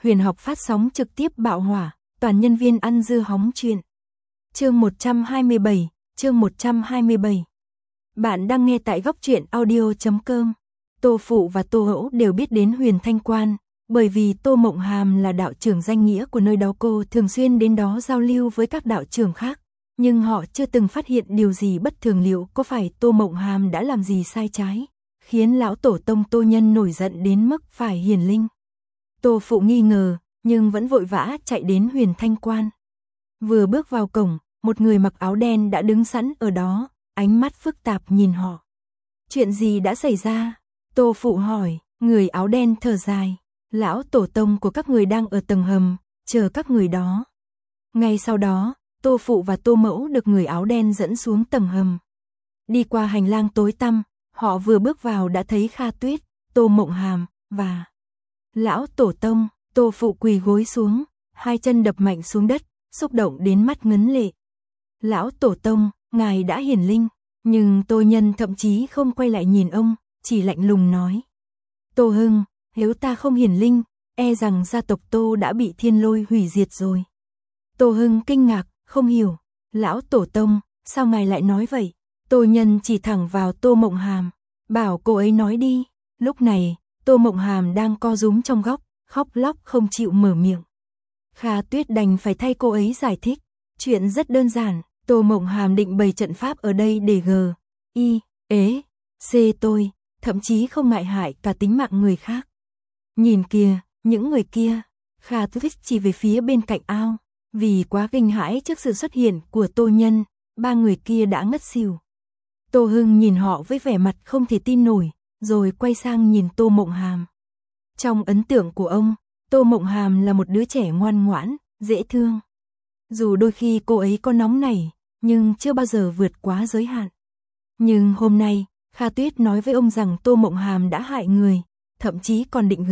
huyền học phát sóng trực tiếp bạo hỏa, toàn nhân viên ăn dưa hóng chuyện. Chương 127, chương 127. Bạn đang nghe tại góc truyện audio.com. Tô Phụ và Tô Hữu đều biết đến Huyền Thanh Quan, bởi vì Tô Mộng Hàm là đạo trưởng danh nghĩa của nơi đó, cô thường xuyên đến đó giao lưu với các đạo trưởng khác, nhưng họ chưa từng phát hiện điều gì bất thường. Liệu có phải Tô Mộng Hàm đã làm gì sai trái, khiến lão tổ tông Tô Nhân nổi giận đến mức phải hiển linh? Tô Phụ nghi ngờ, nhưng vẫn vội vã chạy đến Huyền Thanh Quan. Vừa bước vào cổng, một người mặc áo đen đã đứng sẵn ở đó, ánh mắt phức tạp nhìn họ. Chuyện gì đã xảy ra? Tô Phụ hỏi. Người áo đen thở dài. Lão tổ tông của các người đang ở tầng hầm, chờ các người đó. Ngay sau đó, Tô Phụ và Tô Mẫu được người áo đen dẫn xuống tầng hầm. Đi qua hành lang tối tăm, họ vừa bước vào đã thấy Kha Tuyết, Tô Mộng Hàm và lão tổ tông. Tô Phụ quỳ gối xuống, hai chân đập mạnh xuống đất, xúc động đến mắt ngấn lệ. Lão tổ tông, ngài đã hiển linh. Nhưng Tô Nhân thậm chí không quay lại nhìn ông, chỉ lạnh lùng nói: Tô Hưng, nếu ta không hiển linh, e rằng gia tộc Tô đã bị thiên lôi hủy diệt rồi. Tô Hưng kinh ngạc, không hiểu. Lão tổ tông, sao ngài lại nói vậy? Tô Nhân chỉ thẳng vào Tô Mộng Hàm, bảo cô ấy nói đi. Lúc này, Tô Mộng Hàm đang co rúm trong góc, khóc lóc không chịu mở miệng. Kha Tuyết đành phải thay cô ấy giải thích. Chuyện rất đơn giản, Tô Mộng Hàm định bày trận pháp ở đây để tôi, thậm chí không ngại hại cả tính mạng người khác. Nhìn kìa, những người kia. Kha Tuyết chỉ về phía bên cạnh ao. Vì quá kinh hãi trước sự xuất hiện của Tô Nhân, ba người kia đã ngất xỉu. Tô Hưng nhìn họ với vẻ mặt không thể tin nổi, rồi quay sang nhìn Tô Mộng Hàm. Trong ấn tượng của ông, Tô Mộng Hàm là một đứa trẻ ngoan ngoãn, dễ thương. Dù đôi khi cô ấy có nóng nảy, nhưng chưa bao giờ vượt quá giới hạn. Nhưng hôm nay, Kha Tuyết nói với ông rằng Tô Mộng Hàm đã hại người, thậm chí còn định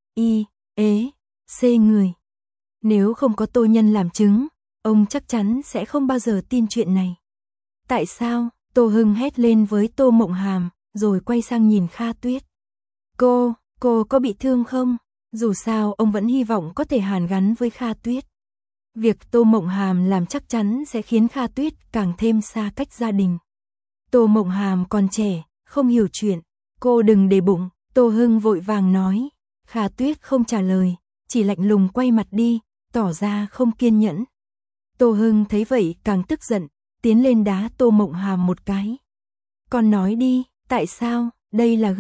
người. Nếu không có Tô Nhân làm chứng, ông chắc chắn sẽ không bao giờ tin chuyện này. Tại sao? Tô Hưng hét lên với Tô Mộng Hàm, rồi quay sang nhìn Kha Tuyết. Cô có bị thương không? Dù sao ông vẫn hy vọng có thể hàn gắn với Kha Tuyết. Việc Tô Mộng Hàm làm chắc chắn sẽ khiến Kha Tuyết càng thêm xa cách gia đình. Tô Mộng Hàm còn trẻ, không hiểu chuyện. Cô đừng để bụng, Tô Hưng vội vàng nói. Kha Tuyết không trả lời, chỉ lạnh lùng quay mặt đi, tỏ ra không kiên nhẫn. Tô Hưng thấy vậy càng tức giận, tiến lên đá Tô Mộng Hàm một cái. Con nói đi, tại sao? Đây là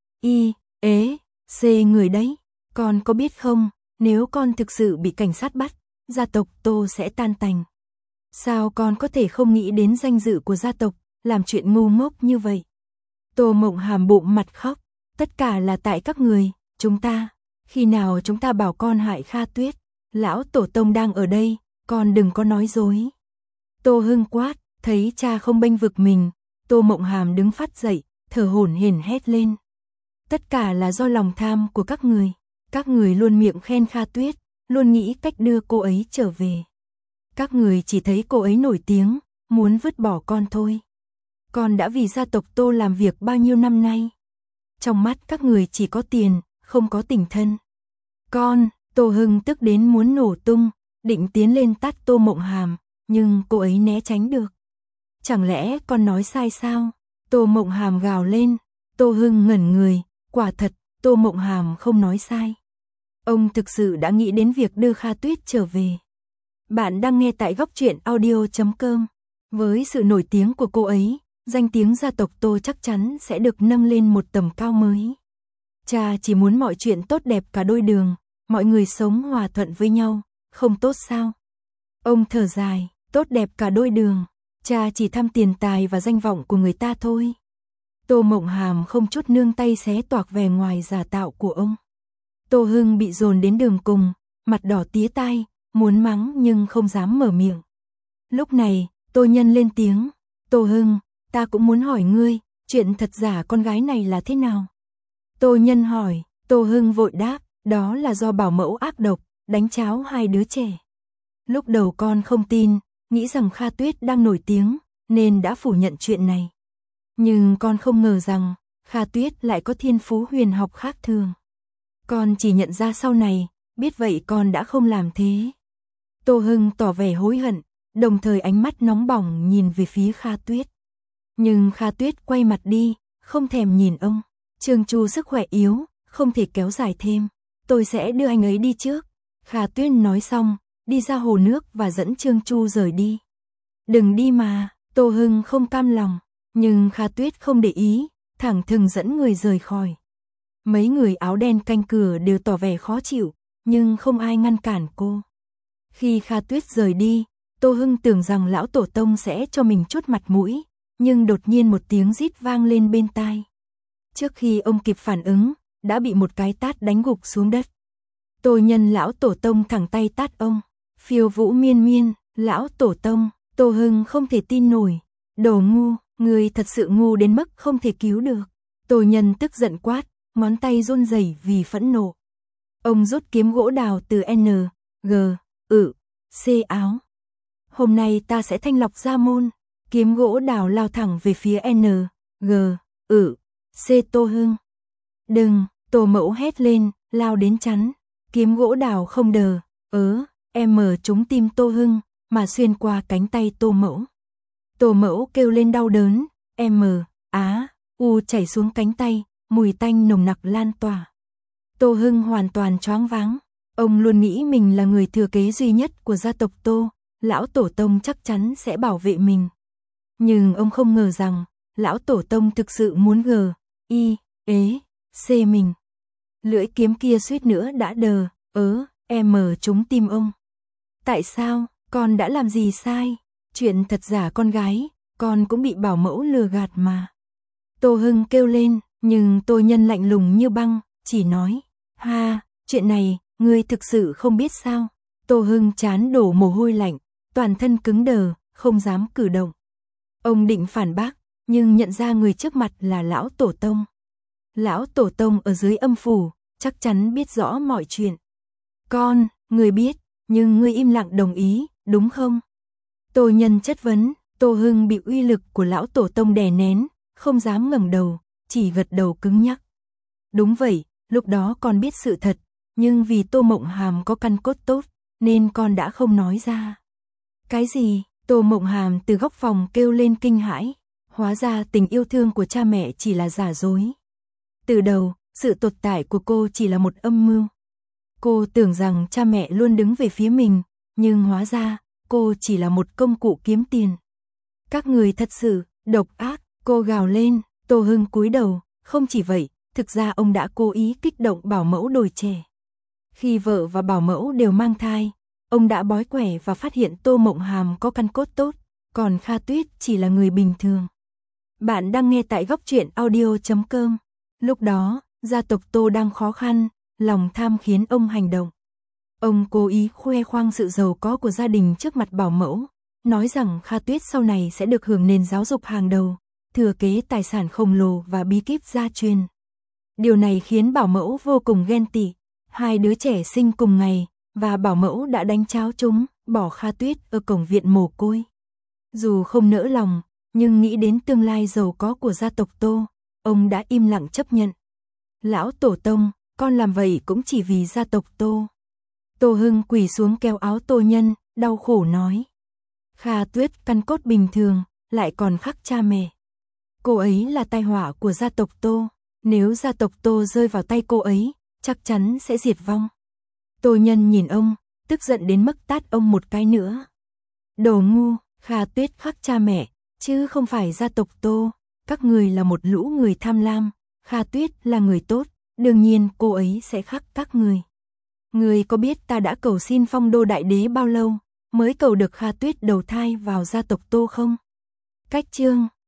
người đấy. Con có biết không, nếu con thực sự bị cảnh sát bắt, gia tộc Tô sẽ tan tành. Sao con có thể không nghĩ đến danh dự của gia tộc, làm chuyện ngu ngốc như vậy? Tô Mộng Hàm bụng mặt khóc. Tất cả là tại các người, chúng ta. Khi nào chúng ta bảo con hại Kha Tuyết? Lão tổ tông đang ở đây, con đừng có nói dối. Tô Hưng quát, thấy cha không bênh vực mình, Tô Mộng Hàm đứng phát dậy, thở hổn hển hét lên. Tất cả là do lòng tham của các người. Các người luôn miệng khen Kha Tuyết, luôn nghĩ cách đưa cô ấy trở về. Các người chỉ thấy cô ấy nổi tiếng, muốn vứt bỏ con thôi. Con đã vì gia tộc Tô làm việc bao nhiêu năm nay. Trong mắt các người chỉ có tiền, không có tình thân. Tô Hưng tức đến muốn nổ tung, định tiến lên tát Tô Mộng Hàm, nhưng cô ấy né tránh được. Chẳng lẽ con nói sai sao? Tô Mộng Hàm gào lên. Tô Hưng ngẩn người, quả thật, Tô Mộng Hàm không nói sai. Ông thực sự đã nghĩ đến việc đưa Kha Tuyết trở về. Bạn đang nghe tại góc truyện audio.com. Với sự nổi tiếng của cô ấy, danh tiếng gia tộc Tô chắc chắn sẽ được nâng lên một tầm cao mới. Cha chỉ muốn mọi chuyện tốt đẹp cả đôi đường, mọi người sống hòa thuận với nhau, không tốt sao? Ông thở dài, tốt đẹp cả đôi đường, cha chỉ tham tiền tài và danh vọng của người ta thôi. Tô Mộng Hàm không chút nương tay xé toạc vẻ ngoài giả tạo của ông. Tô Hưng bị dồn đến đường cùng, mặt đỏ tía tai, muốn mắng nhưng không dám mở miệng. Lúc này, Tô Nhân lên tiếng, Tô Hưng, ta cũng muốn hỏi ngươi, chuyện thật giả con gái này là thế nào? Tô Nhân hỏi, Tô Hưng vội đáp, đó là do bảo mẫu ác độc, đánh cháo hai đứa trẻ. Lúc đầu con không tin, nghĩ rằng Kha Tuyết đang nổi tiếng, nên đã phủ nhận chuyện này. Nhưng con không ngờ rằng, Kha Tuyết lại có thiên phú huyền học khác thường. Con chỉ nhận ra sau này, biết vậy con đã không làm thế. Tô Hưng tỏ vẻ hối hận, đồng thời ánh mắt nóng bỏng nhìn về phía Kha Tuyết. Nhưng Kha Tuyết quay mặt đi, không thèm nhìn ông. Trương Chu sức khỏe yếu, không thể kéo dài thêm. Tôi sẽ đưa anh ấy đi trước. Kha Tuyết nói xong, đi ra hồ nước và dẫn Trương Chu rời đi. Đừng đi mà, Tô Hưng không cam lòng. Nhưng Kha Tuyết không để ý, thẳng thừng dẫn người rời khỏi. Mấy người áo đen canh cửa đều tỏ vẻ khó chịu, nhưng không ai ngăn cản cô. Khi Kha Tuyết rời đi, Tô Hưng tưởng rằng lão tổ tông sẽ cho mình chút mặt mũi, nhưng đột nhiên một tiếng rít vang lên bên tai. Trước khi ông kịp phản ứng, đã bị một cái tát đánh gục xuống đất. Tô Nhân lão tổ tông thẳng tay tát ông. Phiêu Vũ Miên Miên, lão tổ tông, Tô Hưng không thể tin nổi. Đồ ngu, người thật sự ngu đến mức không thể cứu được. Tô Nhân tức giận quát, ngón tay run rẩy vì phẫn nộ. Ông rút kiếm gỗ đào từ N, G, C áo. Hôm nay ta sẽ thanh lọc gia môn. Kiếm gỗ đào lao thẳng về phía N, G, C Tô Hưng. Đừng, Tô Mẫu hét lên, lao đến chắn. Kiếm gỗ đào không đờ, trúng tim Tô Hưng, mà xuyên qua cánh tay Tô Mẫu. Tô Mẫu kêu lên đau đớn, chảy xuống cánh tay, mùi tanh nồng nặc lan tỏa. Tô Hưng hoàn toàn choáng váng. Ông luôn nghĩ mình là người thừa kế duy nhất của gia tộc Tô, lão tổ tông chắc chắn sẽ bảo vệ mình. Nhưng ông không ngờ rằng, lão tổ tông thực sự muốn C mình. Lưỡi kiếm kia suýt nữa đã đờ, trúng tim ông. Tại sao, con đã làm gì sai? Chuyện thật giả con gái, con cũng bị bảo mẫu lừa gạt mà. Tô Hưng kêu lên, nhưng Tô Nhân lạnh lùng như băng, chỉ nói, chuyện này, ngươi thực sự không biết sao. Tô Hưng trán đổ mồ hôi lạnh, toàn thân cứng đờ, không dám cử động. Ông định phản bác, nhưng nhận ra người trước mặt là lão tổ tông. Lão tổ tông ở dưới âm phủ, chắc chắn biết rõ mọi chuyện. Con, ngươi biết, nhưng ngươi im lặng đồng ý, đúng không? Tô Nhân chất vấn, Tô Hưng bị uy lực của lão tổ tông đè nén, không dám ngẩng đầu, chỉ gật đầu cứng nhắc. Đúng vậy, lúc đó con biết sự thật, nhưng vì Tô Mộng Hàm có căn cốt tốt, nên con đã không nói ra. Cái gì? Tô Mộng Hàm từ góc phòng kêu lên kinh hãi, hóa ra tình yêu thương của cha mẹ chỉ là giả dối. Từ đầu, sự tồn tại của cô chỉ là một âm mưu. Cô tưởng rằng cha mẹ luôn đứng về phía mình, nhưng hóa ra, cô chỉ là một công cụ kiếm tiền. Các người thật sự, độc ác, cô gào lên. Tô Hưng cúi đầu, không chỉ vậy, thực ra ông đã cố ý kích động bảo mẫu đồi trẻ. Khi vợ và bảo mẫu đều mang thai, ông đã bói quẻ và phát hiện Tô Mộng Hàm có căn cốt tốt, còn Kha Tuyết chỉ là người bình thường. Bạn đang nghe tại góc truyện audio.com. Lúc đó, gia tộc Tô đang khó khăn, lòng tham khiến ông hành động. Ông cố ý khoe khoang sự giàu có của gia đình trước mặt bảo mẫu, nói rằng Kha Tuyết sau này sẽ được hưởng nền giáo dục hàng đầu, thừa kế tài sản khổng lồ và bí kíp gia truyền. Điều này khiến bảo mẫu vô cùng ghen tị. Hai đứa trẻ sinh cùng ngày, và bảo mẫu đã đánh cháo chúng, bỏ Kha Tuyết ở cổng viện mồ côi. Dù không nỡ lòng, nhưng nghĩ đến tương lai giàu có của gia tộc Tô, ông đã im lặng chấp nhận. Lão tổ tông, con làm vậy cũng chỉ vì gia tộc Tô. Tô Hưng quỳ xuống kéo áo Tô Nhân, đau khổ nói. Kha Tuyết căn cốt bình thường, lại còn khác cha mẹ. Cô ấy là tai họa của gia tộc Tô, nếu gia tộc Tô rơi vào tay cô ấy, chắc chắn sẽ diệt vong. Tô Nhân nhìn ông, tức giận đến mức tát ông một cái nữa. Đồ ngu, Kha Tuyết khác cha mẹ, chứ không phải gia tộc Tô. Các người là một lũ người tham lam, Kha Tuyết là người tốt, đương nhiên cô ấy sẽ khác các người. Người có biết ta đã cầu xin phong đô đại đế bao lâu, mới cầu được Kha Tuyết đầu thai vào gia tộc Tô không? Cách chương